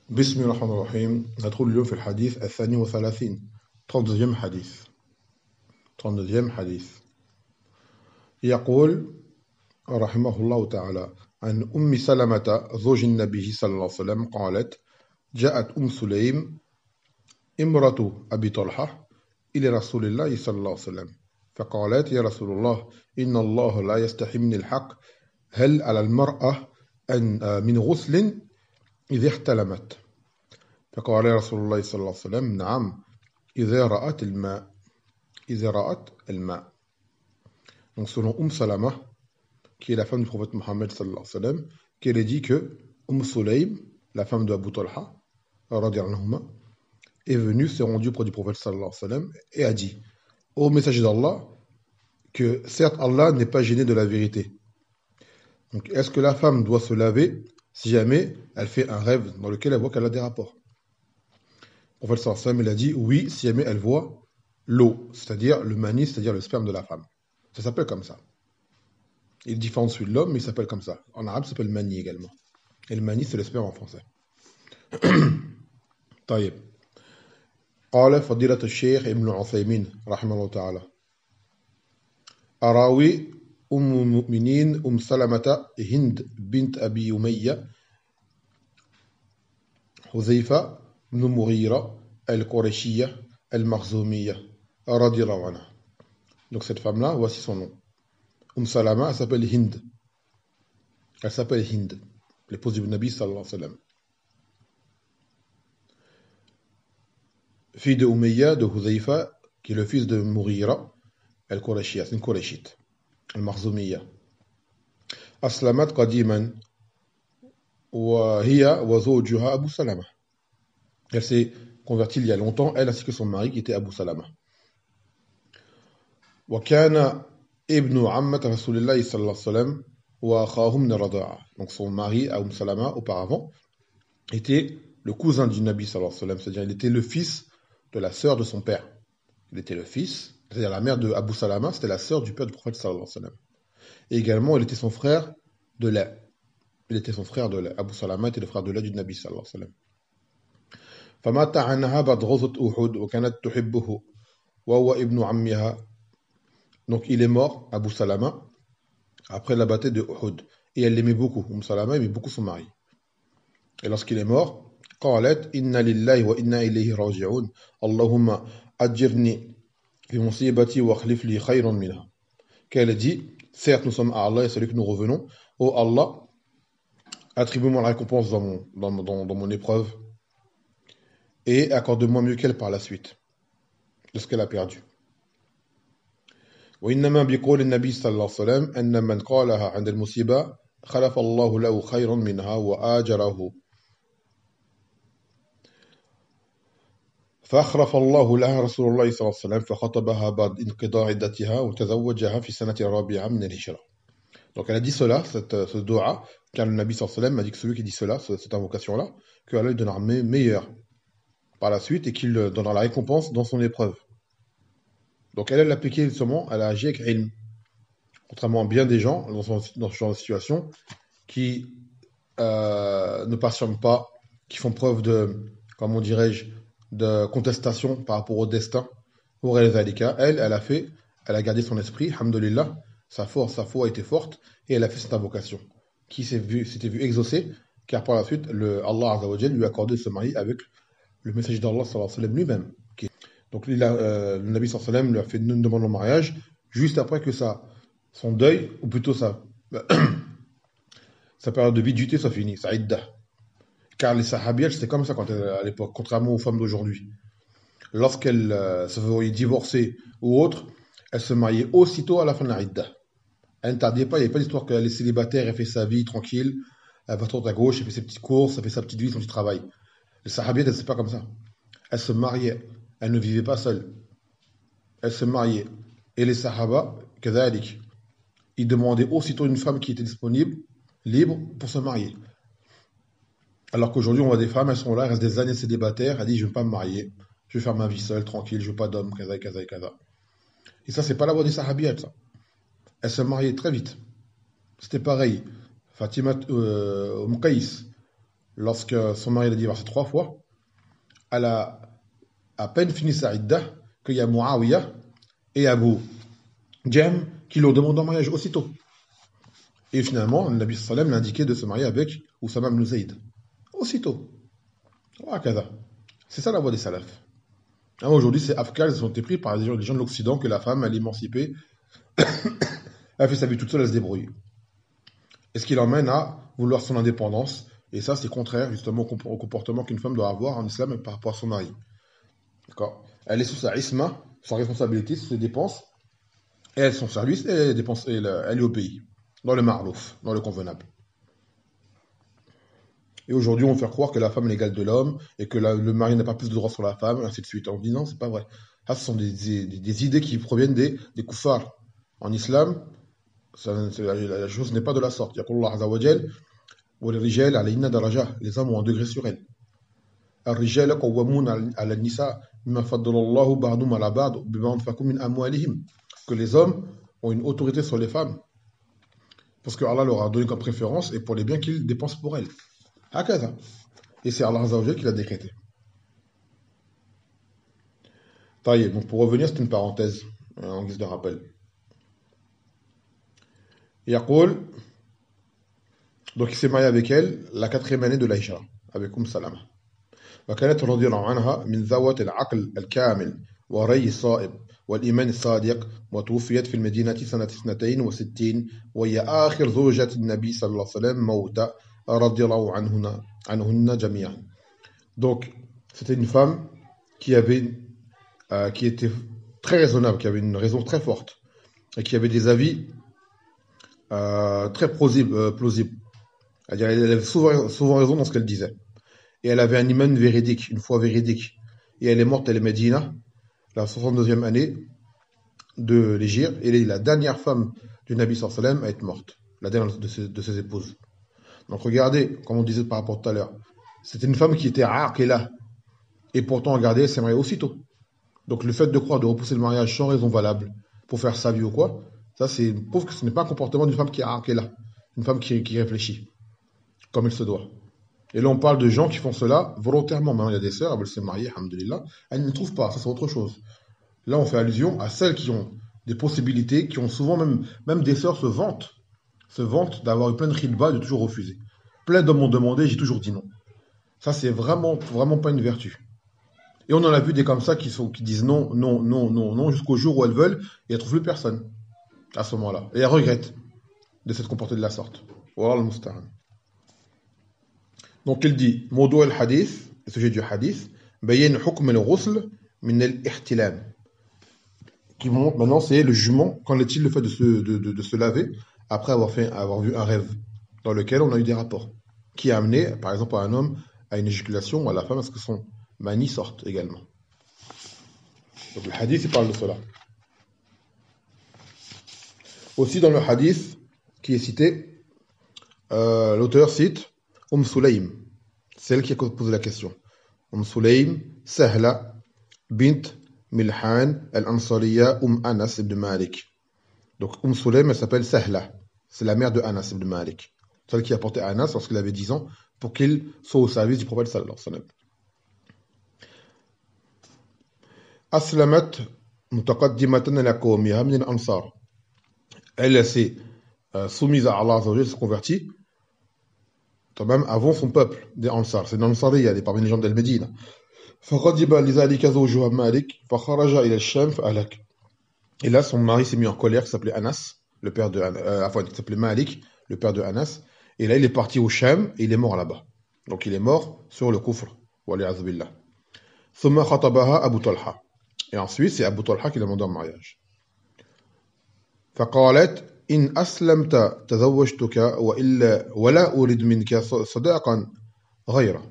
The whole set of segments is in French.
بسم الله الرحمن الرحيم. ندخل اليوم في الحديث الثاني وثلاثين 32 حديث 32 حديث. يقول رحمه الله تعالى عن أم سلمة زوج النبي صلى الله عليه وسلم قالت: جاءت أم سليم امرأة أبي طلحة إلى رسول الله صلى الله عليه وسلم فقالت: يا رسول الله، إن الله لا يستحي من الحق، هل على المرأة أن من غسل إذا احتلمت؟ فقال رسول الله صلى الله عليه وسلم: نعم، إذا رأت الماء. إذا رأت الماء. Donc selon Salama, qui est la femme du prophète Mohammed sallallahu alayhi wa sallam, qu'elle a dit que Sulaym, la femme de Abu Talha, radiyallahu anhuma, est venue, s'est rendue auprès du prophète sallallahu alayhi wa sallam et a dit au messager d'Allah que certes Allah n'est pas gêné de la vérité. Donc est-ce que la femme doit se laver si jamais elle fait un rêve dans lequel elle voit qu'elle a des rapports? Le prophète sallallahu alayhi wa sallam, il a dit oui, si jamais elle voit l'eau, c'est-à-dire le mani, c'est-à-dire le sperme de la femme. Ça s'appelle comme ça. Il est différent de celui de l'homme, mais il s'appelle comme ça. En arabe, ça s'appelle mani également. Et le mani, c'est le sperme en français. طيب. قال فضيلة الشيخ ابن عثيمين رحمه الله تعالى: أراوي أم المؤمنين سلمة هند بنت أبي أمية حذيفة بن مغيرة القرشية المخزومية رضي الله عنها. Donc cette femme-là, voici son nom. Salama, elle s'appelle Hind. Elle s'appelle Hind, l'épouse du Nabi sallallahu alayhi wa sallam. Fille de Umayya, de Huzaifa, qui est le fils de Mughira, al-Qurashiyya, c'est une Qurashite, al-Makhzumiyya. Aslamat qadiman, wa hiya wa zawjuha Abu Salama. Elle s'est convertie il y a longtemps, elle ainsi que son mari qui était Abu Salama. Wa kana ibnu ammat Rasulillahi sallallahu alayhi wa sallam wa akhahum min rada'a. Donc son mari, Salama, auparavant, était le cousin du Nabi sallallahu alayhi wa sallam, c'est-à-dire il était le fils de la sœur de son père. Il était le fils, c'est-à-dire la mère de Abu Salama, c'était la sœur du père du prophète sallallahu alayhi wa sallam. Et également, il était son frère de lait. Il était son frère de lait. Abu Salama était le frère de lait du Nabi sallallahu alayhi wa sallam. فمات عنها بعد غزوة أحد وكانت تحبه وهو ابن عمها. Donc il est mort, Abu Salama, après la bataille de Uhud. Et elle l'aimait beaucoup. Salama aimait beaucoup son mari. Et lorsqu'il est mort, قالت إنا لله وإنا إليه راجعون اللهم أجرني في مصيبتي واخلف لي خيرا منها. Qu'elle dit, certes nous sommes à Allah et c'est lui que nous revenons. Oh Allah, attribue-moi la récompense dans mon épreuve et accorde-moi mieux qu'elle par la suite de ce qu'elle a perdu. وإنما بقول النبي صلى الله عليه وسلم أن من قالها عند المصيبة خلف الله له خيرا منها وآجره فأخرف الله لها رسول الله صلى الله عليه وسلم فخطبها بعد انقضاء عدتها وتزوجها في السنة الرابعة من الهجرة. Donc elle a dit cela, ce dua, car le Nabi sallallahu alayhi wa sallam a dit que celui qui dit cela, cette invocation-là, que Allah lui donnera meilleur par la suite et qu'il donnera la récompense dans son épreuve. Donc elle a appliqué seulement, elle a agi avec ilm. Contrairement à bien des gens dans ce genre de situation qui ne patientent pas, qui font preuve de, comment dirais-je, de contestation par rapport au destin. Elle a gardé son esprit, alhamdoulilah, sa foi a été forte et elle a fait cette invocation qui s'était vue exaucée, car par la suite, Allah Azza wa Jal lui a accordé ce mari avec le messager d'Allah sallallahu alayhi wa sallam lui-même. Donc le Nabi sallallahu alayhi wa sallam lui a fait une demande en mariage juste après que son deuil, ou plutôt sa période de viduité soit finie, sa iddah. Car les sahabiyas, c'était comme ça à l'époque, contrairement aux femmes d'aujourd'hui. Lorsqu'elles se voyaient divorcer ou autre, elles se mariaient aussitôt à la fin de la iddah. Elle ne tardait pas, il n'y avait pas d'histoire qu'elle est célibataire, elle fait sa vie tranquille, elle va à droite à gauche, elle fait ses petites courses, elle fait sa petite vie, son petit travail. Les sahabiyas, elles n'étaient pas comme ça. Elles se mariaient, elles ne vivaient pas seules. Elles se mariaient. Et les sahaba, kadhalik, ils demandaient aussitôt une femme qui était disponible, libre, pour se marier. Alors qu'aujourd'hui, on voit des femmes, elles sont là, elles restent des années célibataires, elles disent, je ne veux pas me marier, je vais faire ma vie seule, tranquille, je ne veux pas d'homme, kaza, kaza, kaza. Et ça, c'est pas la voie des sahabiyat, ça. Elles se mariaient très vite. C'était pareil. Fatima Qais, lorsque son mari l'a divorcé 3 fois, elle a à peine fini sa iddah qu'il y a Muawiyah et Abu Jahm qui l'ont demandé en mariage aussitôt. Et finalement, le Nabi sallam l'a indiqué de se marier avec Oussama ibn Zayd. Aussitôt. C'est ça la voie des salafs. Aujourd'hui, ces afghans ils ont été pris par les gens de l'Occident que la femme, elle est émancipée, elle fait sa vie toute seule, elle se débrouille. Et ce qui l'emmène à vouloir son indépendance. Et ça, c'est contraire justement au comportement qu'une femme doit avoir en islam par rapport à son mari. D'accord. Elle est sous sa isma, sa responsabilité, sous ses dépenses, et elle son service, et elle dépense, elle est au pays, dans le ma'rouf, dans le convenable. Et aujourd'hui, on fait croire que la femme est l'égale de l'homme, et que le mari n'a pas plus de droits sur la femme, et ainsi de suite. On dit non, c'est pas vrai. Ça, ce sont des idées qui proviennent des kuffars. En islam, la chose n'est pas de la sorte. Yaqulullah Azza wa Jal, وَلِلرِّجَالِ عَلَيْهِنَّ دَرَجَةٌ. Les hommes ont un degré sur elles. الرجال قوامون على النساء بما فضل الله بعضهم على بعض بما أنفقوا من أموالهم. Que les hommes ont une autorité sur les femmes parce que Allah leur a donné comme préférence et pour les biens qu'ils dépensent pour elles. Hakada. Et c'est Allah Azza wa Jal qui l'a décrété. Taïe. Donc pour revenir, c'est une parenthèse en guise de rappel. Yaqul, donc il s'est marié avec elle la 4e année de l'Aïcha, avec Salama. وكانت رضي الله عنها من ذوات العقل الكامل وري الصائب والإيمان الصادق وتوفيت في المدينة سنة 62 وهي آخر زوجة النبي صلى الله عليه وسلم موتى رضي الله عنهن جميعا. Donc c'était une femme qui était très raisonnable, qui avait une raison très forte et qui avait des avis très plausibles. Elle avait souvent raison dans ce qu'elle disait. Et elle avait un iman véridique, une foi véridique. Et elle est morte à la Médina, la 62e année de l'Hégire. Et elle est la dernière femme du Nabi sallallahu alayhi wa sallam à être morte, la dernière de ses épouses. Donc regardez, comme on disait par rapport tout à l'heure, c'était une femme qui était aqila. Et pourtant, regardez, elle s'est mariée aussitôt. Donc le fait de croire, de repousser le mariage sans raison valable, pour faire sa vie ou quoi, ça c'est prouve que ce n'est pas un comportement d'une femme qui est aqila, une femme qui réfléchit, comme il se doit. Et là, on parle de gens qui font cela volontairement. Maintenant, il y a des sœurs, elles veulent se marier, alhamdoulilah. Elles ne trouvent pas, ça c'est autre chose. Là, on fait allusion à celles qui ont des possibilités, qui ont souvent même des sœurs se vantent d'avoir eu plein de khidba, de toujours refuser. Plein d'hommes m'ont demandé, j'ai toujours dit non. Ça, c'est vraiment pas une vertu. Et on en a vu des comme ça qui disent non, non, non, non, non, jusqu'au jour où elles veulent, et elles ne trouvent plus personne à ce moment-là. Et elles regrettent de s'être comportées de la sorte. Wallah al-musta'an. Donc il dit, Mawdu al-hadith, le sujet du hadith, Bayen hukm al-ghusl min al-ihtilam. Qui montre maintenant, c'est le jugement, qu'en est-il le fait de se laver après avoir vu un rêve dans lequel on a eu des rapports, qui a amené, par exemple, à un homme à une éjaculation ou à la femme à ce que son mani sorte également. Donc le hadith, il parle de cela. Aussi dans le hadith qui est cité, l'auteur cite Sulaym, celle qui a posé la question. Sulaym, Sahla, bint Milhan, al-Ansariya, Anas ibn Malik. Donc Sulaym, elle s'appelle Sahla. C'est la mère de Anas ibn Malik. Celle qui a porté Anas lorsqu'il avait 10 ans pour qu'il soit au service du prophète sallallahu alayhi wa sallam. Aslamat mutaqaddimatan ala qawmiha min al-Ansar. Elle s'est soumise à Allah, elle s'est convertie même avant son peuple, des Ansar. C'est l'Ansariya, elle est parmi les gens d'Al-Médine. فغضب لذلك زوجها مالك فخرج إلى الشام فهلك. Et là, son mari s'est mis en colère, qui s'appelait Anas, le père de qui s'appelait Malik, le père de Anas. Et là, il est parti au Sham et il est mort là-bas. Donc, il est mort sur le kufr. Wali'adhu billah. ثم خطبها أبو طلحة. Et ensuite, c'est Abu Talha qui l'a demandé en mariage. فقالت إن أسلمت تزوجتك ولا أريد منك صداقا غيره.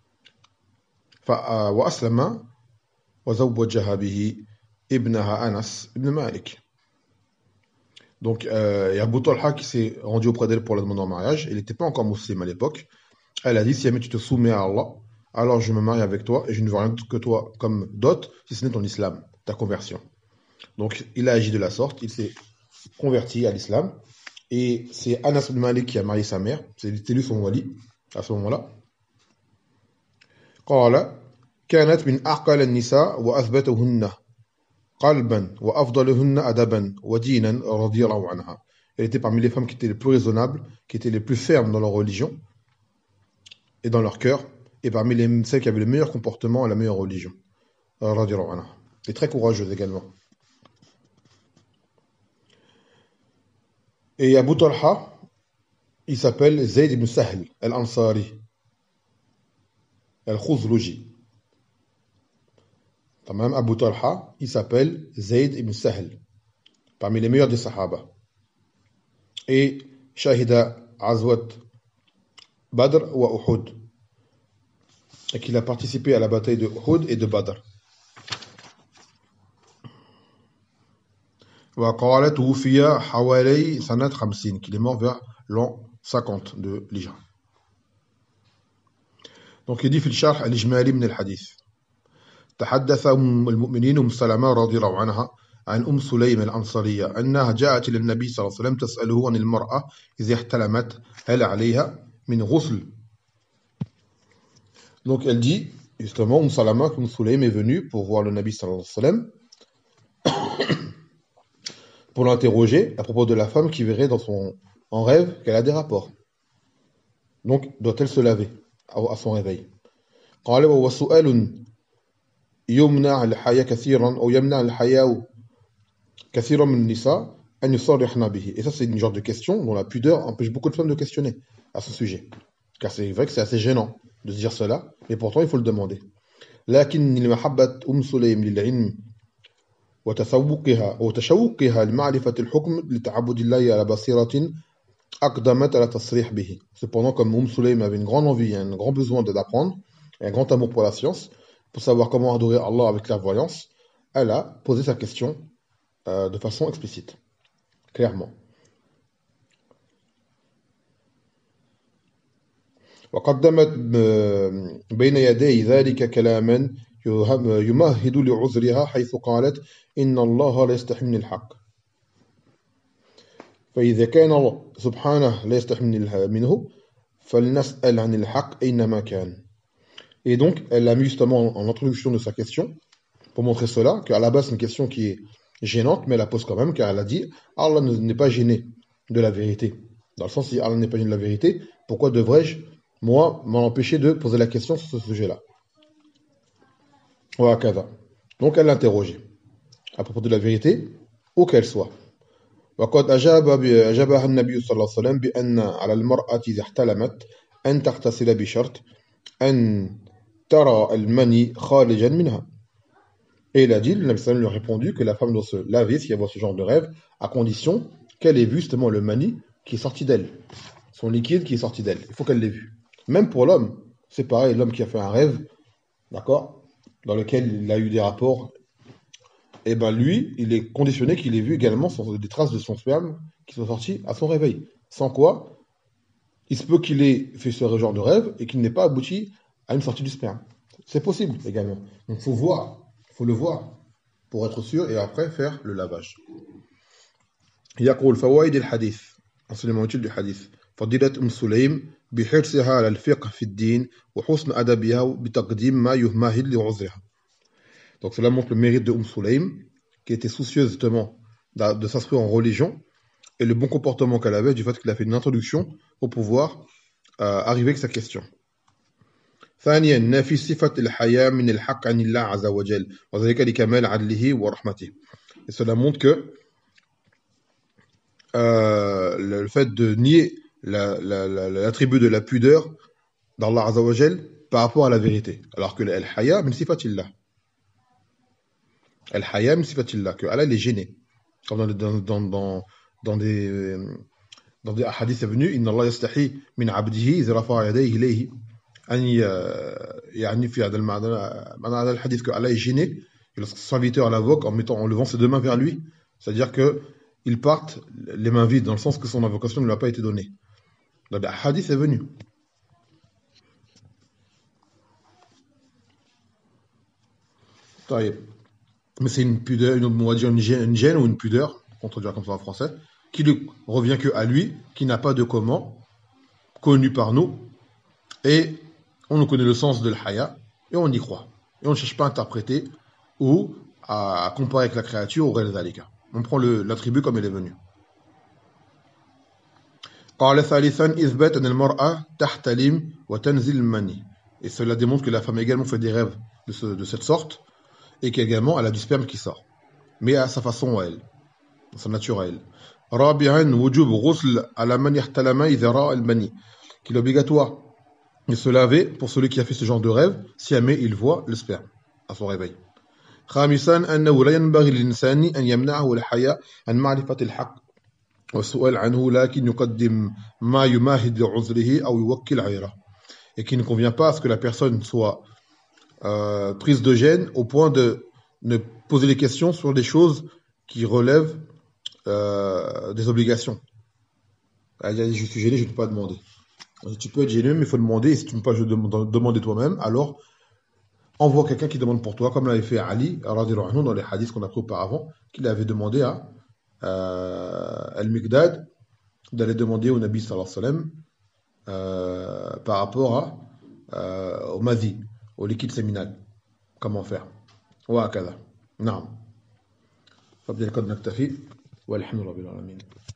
وأسلم وزوجها به ابنها أنس ibn Malik. Donc, il y a Abu Talha qui s'est rendu auprès d'elle pour la demander en mariage. Il n'était pas encore musulman à l'époque. Elle a dit, si jamais tu te soumets à Allah, alors je me marie avec toi et je ne veux rien d'autre que toi comme dot, si ce n'est ton islam, ta conversion. Donc, il a agi de la sorte, il s'est converti à l'islam. Et c'est Anas ibn Malik qui a marié sa mère. C'était lui son wali à ce moment-là. قال كانت من أعقل النساء وأثبتهن قلبا وأفضلهن أدبا ودينا رضي الله عنها. Elle était parmi les femmes qui étaient les plus raisonnables, qui étaient les plus fermes dans leur religion et dans leur cœur, et parmi celles qui avaient le meilleur comportement et la meilleure religion. رضي الله عنها. Et très courageuse également. Et Abu Talha, il s'appelle Zayd ibn Sahl al-Ansari, al-Khuzluji. Tamam, Abu Talha, il s'appelle Zayd ibn Sahl, parmi les meilleurs des Sahaba. Et Shahida Azwat Badr wa Uhud. Et qu'il a participé à la bataille de Uhud et de Badr. وقالت توفي حوالي سنة 50, qu'il est mort vers l'an 50 de l'Hijra. Donc il dit في الشرح الإجمالي من الحديث تحدث المؤمنين سلمة رضي الله عنها عن سليم الأنصارية أنها جاءت إلى النبي صلى الله عليه وسلم تسأله عن المرأة إذا احتلمت هل عليها من غسل. Donc elle dit justement Salama que Sulaym est venu pour voir le Nabi sallallahu alayhi wa sallam pour l'interroger à propos de la femme qui verrait en rêve qu'elle a des rapports. Donc, doit-elle se laver à son réveil? قال وهو سؤال يمنع الحياء كثيرا أو يمنع الحياء كثيرا من النساء أن يصرحن به. Et ça, c'est une genre de question dont la pudeur empêche beaucoup de femmes de questionner à ce sujet. Car c'est vrai que c'est assez gênant de se dire cela, mais pourtant il faut le demander. لكن المحبة سليم للعلم وتشوقها لمعرفة الحكم لتعبد الله على بصيرة أقدمت على تصريح به. Cependant, comme Sulaym avait une grande envie, un grand besoin d'apprendre, et un grand amour pour la science, pour savoir comment adorer Allah avec clairvoyance, elle a posé sa question de façon explicite, clairement. وقدمت بين يدي ذلك كلاما يمهد لعذرها حيث قالت إن الله لا يستحي من الحق فإذا كان سبحانه لا يستحي منه فلنسأل عن الحق أينما كان. Et donc elle a mis justement en introduction de sa question pour montrer cela, qu'à la base c'est une question qui est gênante, mais elle la pose quand même, car elle a dit Allah n'est pas gêné de la vérité. Dans le sens, si Allah n'est pas gêné de la vérité, pourquoi devrais-je moi m'en empêcher de poser la question sur ce sujet-là? Donc elle l'a interrogé à propos de la vérité, où qu'elle soit. وقد أجابها النبي صلى الله عليه وسلم بأن على المرأة إذا احتلمت أن تغتسل بشرط أن ترى المني خارجا منها. Et il a dit, le Nabi sallam lui a répondu que la femme doit se laver s'il y a ce genre de rêve, à condition qu'elle ait vu justement le mani qui est sorti d'elle, son liquide qui est sorti d'elle. Il faut qu'elle l'ait vu. Même pour l'homme, c'est pareil, l'homme qui a fait un rêve, d'accord, dans lequel il a eu des rapports, et ben lui, il est conditionné qu'il ait vu également des traces de son sperme qui sont sorties à son réveil. Sans quoi, il se peut qu'il ait fait ce genre de rêve et qu'il n'ait pas abouti à une sortie du sperme. C'est possible également. Donc il faut voir, il faut le voir pour être sûr et après faire le lavage. يقول فوائد الحديث enseignement utile du hadith فضيلة سليم بحرصها على الفقه في الدين وحسن أدبها بتقديم ما يمهد لعذرها. Donc cela montre le mérite de Sulaym, qui était soucieuse justement de s'instruire en religion, et le bon comportement qu'elle avait du fait qu'elle a fait une introduction pour pouvoir arriver avec sa question. ثانيا نفي صفة الحياة من الحق عن الله عز وجل وذلك لكمال عدله ورحمته. Et cela montre que le fait de nier l'attribut de la pudeur d'Allah Azza wa Jal par rapport à la vérité, alors que al-haya min sifatillah. Al-haya min sifatillah, que Allah est gêné. Comme dans des hadiths est venu, inna Allah yastahi min abdihi idh rafa'a yadayhi ilayhi. يعني في هذا المعنى الحديث que Allah est gêné et lorsque son serviteur l'invoque en levant ses deux mains vers lui, c'est-à-dire que ils partent les mains vides dans le sens que son invocation ne lui a pas été donnée. Donc le hadith est venu. Mais c'est une pudeur, on va dire une gêne ou une pudeur, on traduira comme ça en français, qui ne revient que à lui, qui n'a pas de comment connu par nous, et on nous connaît le sens de l'haya, et on y croit. Et on ne cherche pas à interpréter ou à comparer avec la créature ou غير ذلك. On prend l'attribut comme il est venu. قال ثالثا إثبات أن المرأة تحتلم وتنزل المني. Et cela démontre que la femme également fait des rêves de cette sorte et qu'également elle a du sperme qui sort. Mais à sa façon à elle, à sa nature à elle. رابعا وجوب غسل على من يحتلم إذا رأى المني. Qu'il est obligatoire de se laver pour celui qui a fait ce genre de rêve si jamais il voit le sperme à son réveil. خامسا أنه لا ينبغي للإنسان أن يمنعه الحياء عن معرفة الحق والسؤال عنه لكن يقدم ما يمهد لعذره أو يوكل غيره. Et qu'il ne convient pas à ce que la personne soit prise de gêne au point de ne poser des questions sur des choses qui relèvent des obligations. Je suis gêné, je ne peux pas demander. Tu peux être gêné, mais il faut demander. Et si tu ne peux pas demander toi-même, alors envoie quelqu'un qui demande pour toi, comme l'avait fait Ali, dans les hadiths qu'on a pris auparavant, qu'il avait demandé à Al-Miqdad d'aller demander au Nabi sallallahu alayhi wa sallam par rapport au madhi, au liquide séminal. Comment faire. وهكذا. نعم. فبدأ القد نكتفي والحمد لله رب العالمين.